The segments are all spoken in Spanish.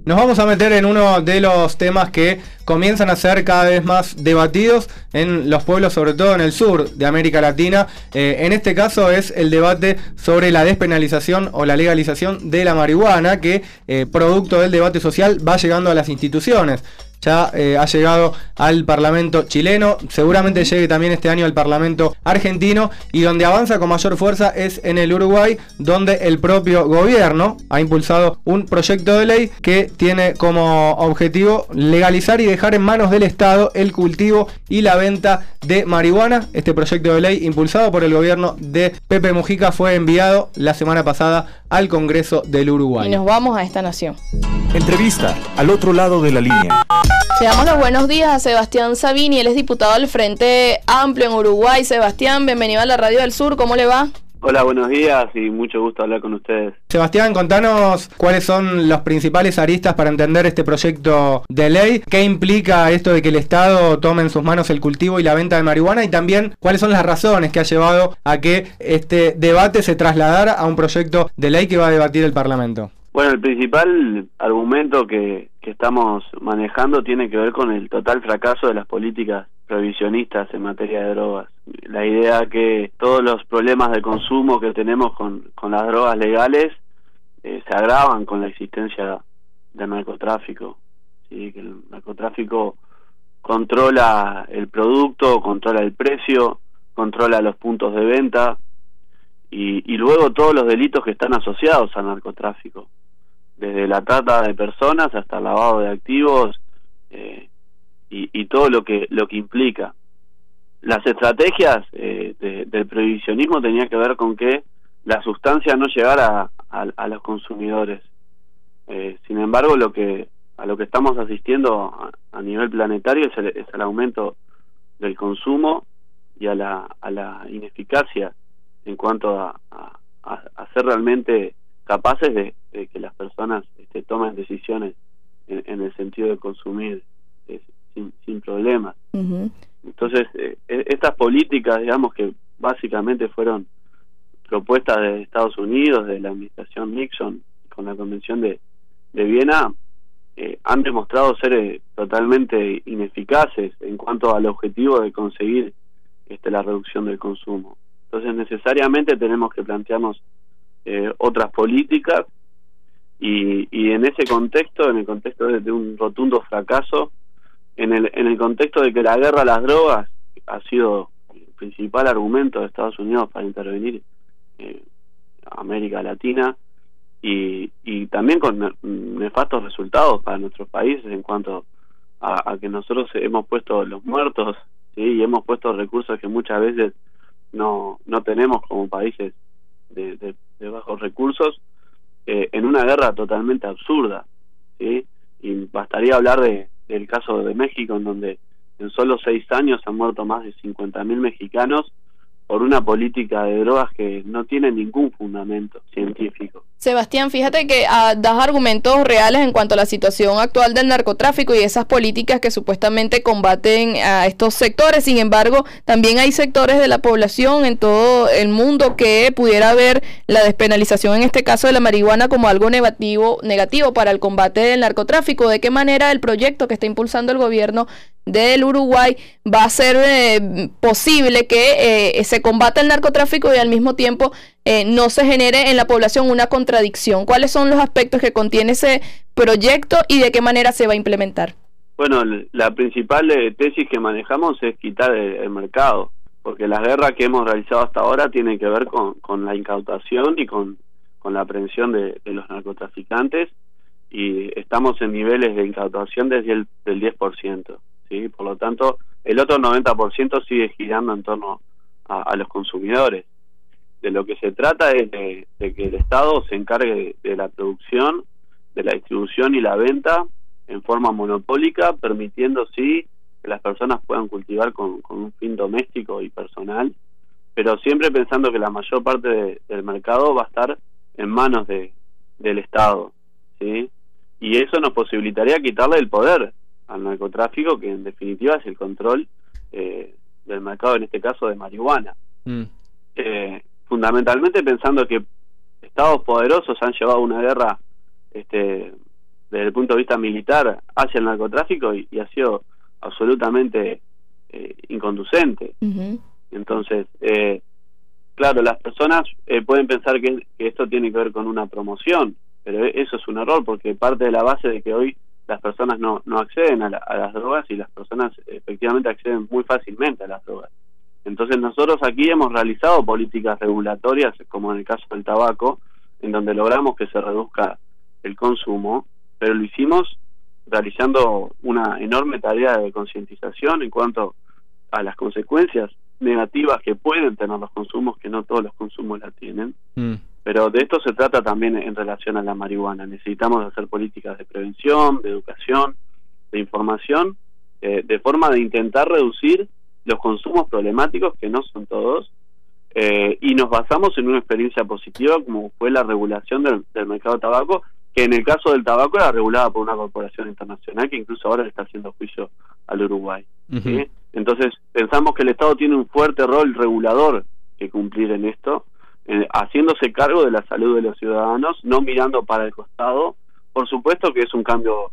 Nos vamos a meter en uno de los temas que comienzan a ser cada vez más debatidos en los pueblos, sobre todo en el sur de América Latina. En este caso es el debate sobre la despenalización o la legalización de la marihuana, que producto del debate social va llegando a las instituciones. Ya ha llegado al Parlamento chileno, seguramente llegue también este año al Parlamento argentino, y donde avanza con mayor fuerza es en el Uruguay, donde el propio gobierno ha impulsado un proyecto de ley que tiene como objetivo legalizar y dejar en manos del Estado el cultivo y la venta de marihuana. Este proyecto de ley, impulsado por el gobierno de Pepe Mujica, fue enviado la semana pasada al Congreso del Uruguay. Y nos vamos a esta nación. Entrevista al otro lado de la línea. Le damos los buenos días a Sebastián Savini, él es diputado del Frente Amplio en Uruguay. Sebastián, bienvenido a la Radio del Sur, ¿cómo le va? Hola, buenos días y mucho gusto hablar con ustedes. Sebastián, contanos cuáles son los principales aristas para entender este proyecto de ley, qué implica esto de que el Estado tome en sus manos el cultivo y la venta de marihuana, y también cuáles son las razones que ha llevado a que este debate se trasladara a un proyecto de ley que va a debatir el Parlamento. Bueno, el principal argumento que estamos manejando tiene que ver con el total fracaso de las políticas prohibicionistas en materia de drogas. La idea que todos los problemas de consumo que tenemos con las drogas legales se agravan con la existencia del narcotráfico. ¿Sí? Que el narcotráfico controla el producto, controla el precio, controla los puntos de venta y luego todos los delitos que están asociados al narcotráfico, desde la trata de personas hasta el lavado de activos y todo lo que implica. Las estrategias del prohibicionismo tenían que ver con que la sustancia no llegara a los consumidores. Sin embargo, a lo que estamos asistiendo a nivel planetario es el aumento del consumo y a la ineficacia en cuanto a ser realmente capaces de que las personas tomen decisiones en el sentido de consumir sin problemas. Uh-huh. Entonces, estas políticas, digamos, que básicamente fueron propuestas de Estados Unidos, de la administración Nixon, con la Convención de Viena, han demostrado ser totalmente ineficaces en cuanto al objetivo de conseguir la reducción del consumo. Entonces, necesariamente tenemos que plantearnos otras políticas y en ese contexto, en el contexto de un rotundo fracaso, en el contexto de que la guerra a las drogas ha sido el principal argumento de Estados Unidos para intervenir a América Latina y también con nefastos resultados para nuestros países en cuanto a que nosotros hemos puesto los muertos, ¿sí? Y hemos puesto recursos que muchas veces no tenemos como países de bajos recursos en una guerra totalmente absurda, ¿sí? Y bastaría hablar del caso de México, en donde en solo 6 años han muerto más de 50.000 mexicanos por una política de drogas que no tiene ningún fundamento científico. Sebastián, fíjate que das argumentos reales en cuanto a la situación actual del narcotráfico y esas políticas que supuestamente combaten a estos sectores. Sin embargo, también hay sectores de la población en todo el mundo que pudiera ver la despenalización, en este caso de la marihuana, como algo negativo para el combate del narcotráfico. ¿De qué manera el proyecto que está impulsando el gobierno del Uruguay va a ser posible que se combata el narcotráfico y al mismo tiempo no se genere en la población una contradicción? ¿Cuáles son los aspectos que contiene ese proyecto y de qué manera se va a implementar? Bueno, la principal tesis que manejamos es quitar el mercado, porque las guerras que hemos realizado hasta ahora tienen que ver con la incautación y con la aprehensión de los narcotraficantes, y estamos en niveles de incautación desde del 10%. ¿Sí? Por lo tanto, el otro 90% sigue girando en torno a los consumidores. De lo que se trata es de que el Estado se encargue de la producción, de la distribución y la venta en forma monopólica, permitiendo sí que las personas puedan cultivar con un fin doméstico y personal, pero siempre pensando que la mayor parte del mercado va a estar en manos del Estado, ¿sí? Y eso nos posibilitaría quitarle el poder al narcotráfico, que en definitiva es el control del mercado, en este caso de marihuana. Fundamentalmente pensando que estados poderosos han llevado una guerra desde el punto de vista militar hacia el narcotráfico y ha sido absolutamente inconducente. Entonces, claro, las personas pueden pensar que esto tiene que ver con una promoción, pero eso es un error, porque parte de la base de que hoy las personas no acceden a las drogas, y las personas efectivamente acceden muy fácilmente a las drogas. Entonces nosotros aquí hemos realizado políticas regulatorias, como en el caso del tabaco, en donde logramos que se reduzca el consumo, pero lo hicimos realizando una enorme tarea de concientización en cuanto a las consecuencias negativas que pueden tener los consumos, que no todos los consumos la tienen. Pero de esto se trata también en relación a la marihuana. Necesitamos hacer políticas de prevención, de educación, de información, de forma de intentar reducir los consumos problemáticos, que no son todos, y nos basamos en una experiencia positiva como fue la regulación del mercado de tabaco, que en el caso del tabaco era regulada por una corporación internacional que incluso ahora le está haciendo juicio al Uruguay. ¿Sí? Entonces pensamos que el Estado tiene un fuerte rol regulador que cumplir en esto, haciéndose cargo de la salud de los ciudadanos, no mirando para el costado. Por supuesto que es un cambio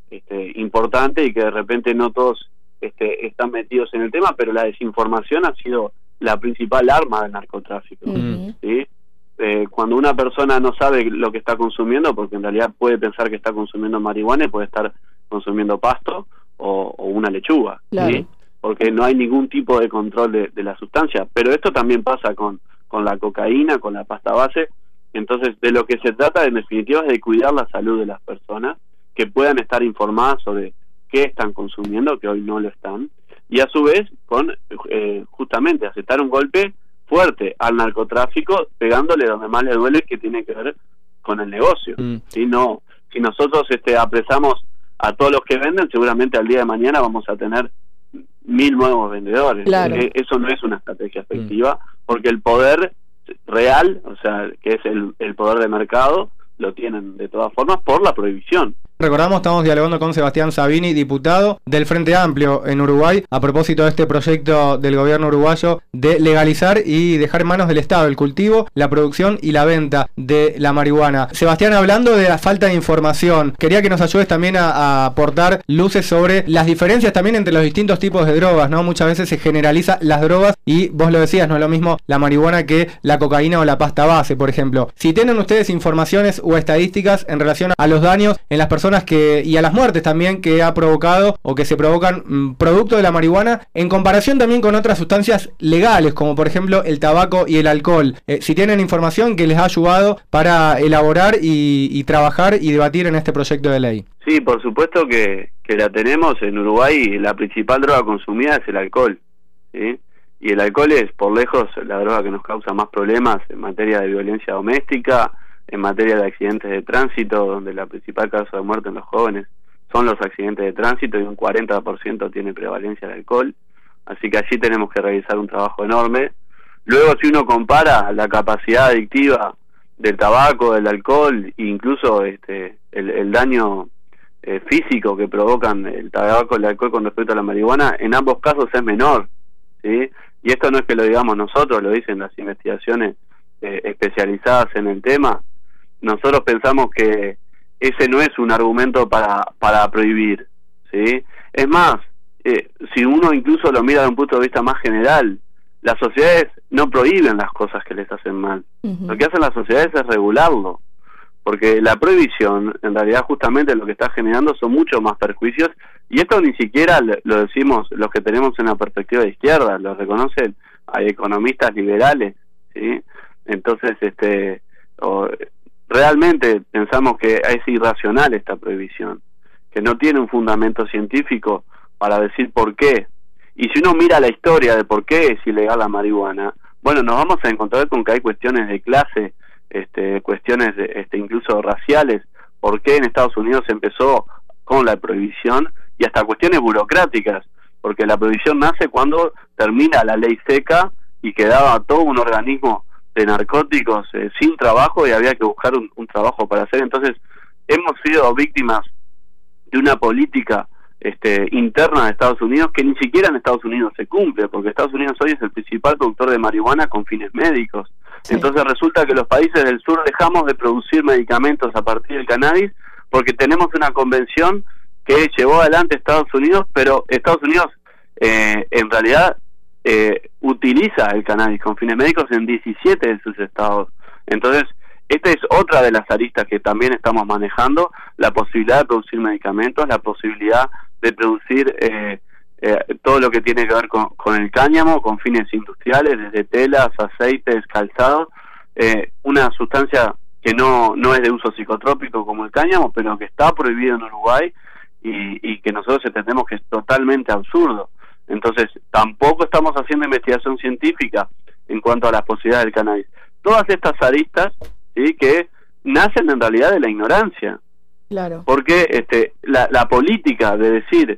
importante y que de repente no todos están metidos en el tema, pero la desinformación ha sido la principal arma del narcotráfico. ¿Sí? Cuando una persona no sabe lo que está consumiendo, porque en realidad puede pensar que está consumiendo marihuana y puede estar consumiendo pasto o una lechuga, claro. ¿Sí? Porque no hay ningún tipo de control de la sustancia. Pero esto también pasa con la cocaína, con la pasta base. Entonces, de lo que se trata en definitiva es de cuidar la salud de las personas, que puedan estar informadas sobre qué están consumiendo, que hoy no lo están, y a su vez con justamente aceptar un golpe fuerte al narcotráfico, pegándole donde más le duele, que tiene que ver con el negocio. Si nosotros apresamos a todos los que venden, seguramente al día de mañana vamos a tener 1000 nuevos vendedores. Claro. Eso no es una estrategia efectiva, porque el poder real, o sea, que es el poder de mercado, lo tienen de todas formas por la prohibición. Recordamos, estamos dialogando con Sebastián Sabini, diputado del Frente Amplio en Uruguay, a propósito de este proyecto del gobierno uruguayo de legalizar y dejar en manos del Estado el cultivo, la producción y la venta de la marihuana. Sebastián, hablando de la falta de información, quería que nos ayudes también a aportar luces sobre las diferencias también entre los distintos tipos de drogas, ¿no? Muchas veces se generaliza las drogas y vos lo decías, no es lo mismo la marihuana que la cocaína o la pasta base, por ejemplo. Si tienen ustedes informaciones o estadísticas en relación a los daños en las personas y a las muertes también que ha provocado o que se provocan producto de la marihuana, en comparación también con otras sustancias legales, como por ejemplo el tabaco y el alcohol. Si tienen información que les ha ayudado para elaborar y trabajar y debatir en este proyecto de ley. Sí, por supuesto que la tenemos. En Uruguay la principal droga consumida es el alcohol, ¿sí? Y el alcohol es por lejos la droga que nos causa más problemas en materia de violencia doméstica, en materia de accidentes de tránsito, donde la principal causa de muerte en los jóvenes son los accidentes de tránsito, y un 40% tiene prevalencia del alcohol. Así que allí tenemos que realizar un trabajo enorme. Luego, si uno compara la capacidad adictiva del tabaco, del alcohol, e incluso el daño físico que provocan el tabaco y el alcohol con respecto a la marihuana, en ambos casos es menor, ¿sí? Y esto no es que lo digamos nosotros, lo dicen las investigaciones especializadas en el tema. Nosotros pensamos que ese no es un argumento para prohibir, ¿sí? Es más, si uno incluso lo mira de un punto de vista más general, las sociedades no prohíben las cosas que les hacen mal. Lo que hacen las sociedades es regularlo, porque la prohibición, en realidad, justamente lo que está generando son muchos más perjuicios, y esto ni siquiera lo decimos los que tenemos una perspectiva de izquierda, lo reconocen hay economistas liberales, ¿sí? Entonces, realmente pensamos que es irracional esta prohibición, que no tiene un fundamento científico para decir por qué. Y si uno mira la historia de por qué es ilegal la marihuana, bueno, nos vamos a encontrar con que hay cuestiones de clase, cuestiones incluso raciales, por qué en Estados Unidos se empezó con la prohibición, y hasta cuestiones burocráticas, porque la prohibición nace cuando termina la ley seca y quedaba todo un organismo de narcóticos sin trabajo, y había que buscar un trabajo para hacer. Entonces hemos sido víctimas de una política interna de Estados Unidos que ni siquiera en Estados Unidos se cumple, porque Estados Unidos hoy es el principal productor de marihuana con fines médicos. Sí. Entonces resulta que los países del sur dejamos de producir medicamentos a partir del cannabis porque tenemos una convención que llevó adelante Estados Unidos, pero Estados Unidos en realidad utiliza el cannabis con fines médicos en 17 de sus estados. Entonces, esta es otra de las aristas que también estamos manejando, la posibilidad de producir medicamentos, la posibilidad de producir todo lo que tiene que ver con el cáñamo, con fines industriales, desde telas, aceites, calzados, una sustancia que no es de uso psicotrópico como el cáñamo, pero que está prohibido en Uruguay y que nosotros entendemos que es totalmente absurdo. Entonces, tampoco estamos haciendo investigación científica en cuanto a las posibilidades del cannabis. Todas estas aristas, ¿sí?, que nacen en realidad de la ignorancia. Claro. Porque la política de decir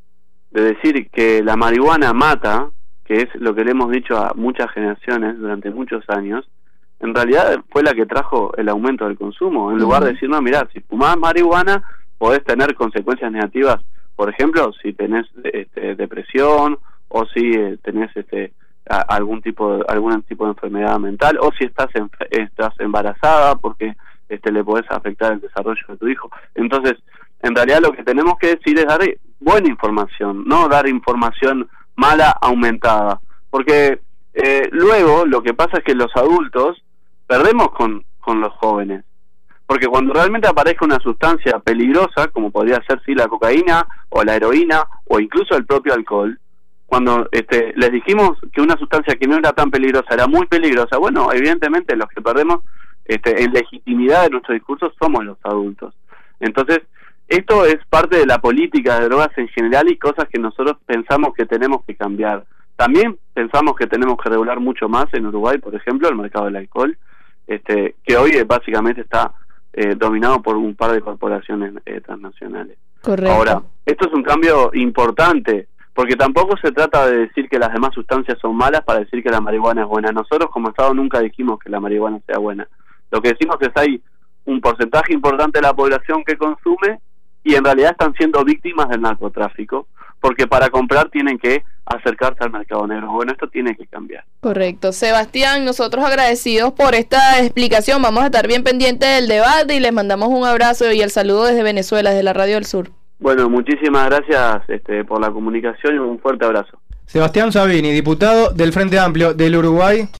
que la marihuana mata, que es lo que le hemos dicho a muchas generaciones durante muchos años, en realidad fue la que trajo el aumento del consumo. En lugar de decir, no, mirá, si fumás marihuana podés tener consecuencias negativas. Por ejemplo, si tenés depresión, o si tenés algún tipo de enfermedad mental, o si estás embarazada, porque le podés afectar el desarrollo de tu hijo. Entonces, en realidad lo que tenemos que decir es dar buena información, no dar información mala aumentada, porque luego lo que pasa es que los adultos perdemos con los jóvenes, porque cuando realmente aparezca una sustancia peligrosa, como podría ser la cocaína o la heroína o incluso el propio alcohol, cuando les dijimos que una sustancia que no era tan peligrosa era muy peligrosa, bueno, evidentemente los que perdemos en legitimidad de nuestro discurso somos los adultos. Entonces, esto es parte de la política de drogas en general y cosas que nosotros pensamos que tenemos que cambiar. También pensamos que tenemos que regular mucho más en Uruguay, por ejemplo, el mercado del alcohol, que hoy básicamente está dominado por un par de corporaciones transnacionales. Correcto. Ahora, esto es un cambio importante, porque tampoco se trata de decir que las demás sustancias son malas para decir que la marihuana es buena. Nosotros como Estado nunca dijimos que la marihuana sea buena. Lo que decimos es que hay un porcentaje importante de la población que consume y en realidad están siendo víctimas del narcotráfico, porque para comprar tienen que acercarse al mercado negro. Bueno, esto tiene que cambiar. Correcto. Sebastián, nosotros agradecidos por esta explicación. Vamos a estar bien pendientes del debate y les mandamos un abrazo y el saludo desde Venezuela, desde la Radio del Sur. Bueno, muchísimas gracias por la comunicación y un fuerte abrazo. Sebastián Sabini, diputado del Frente Amplio del Uruguay.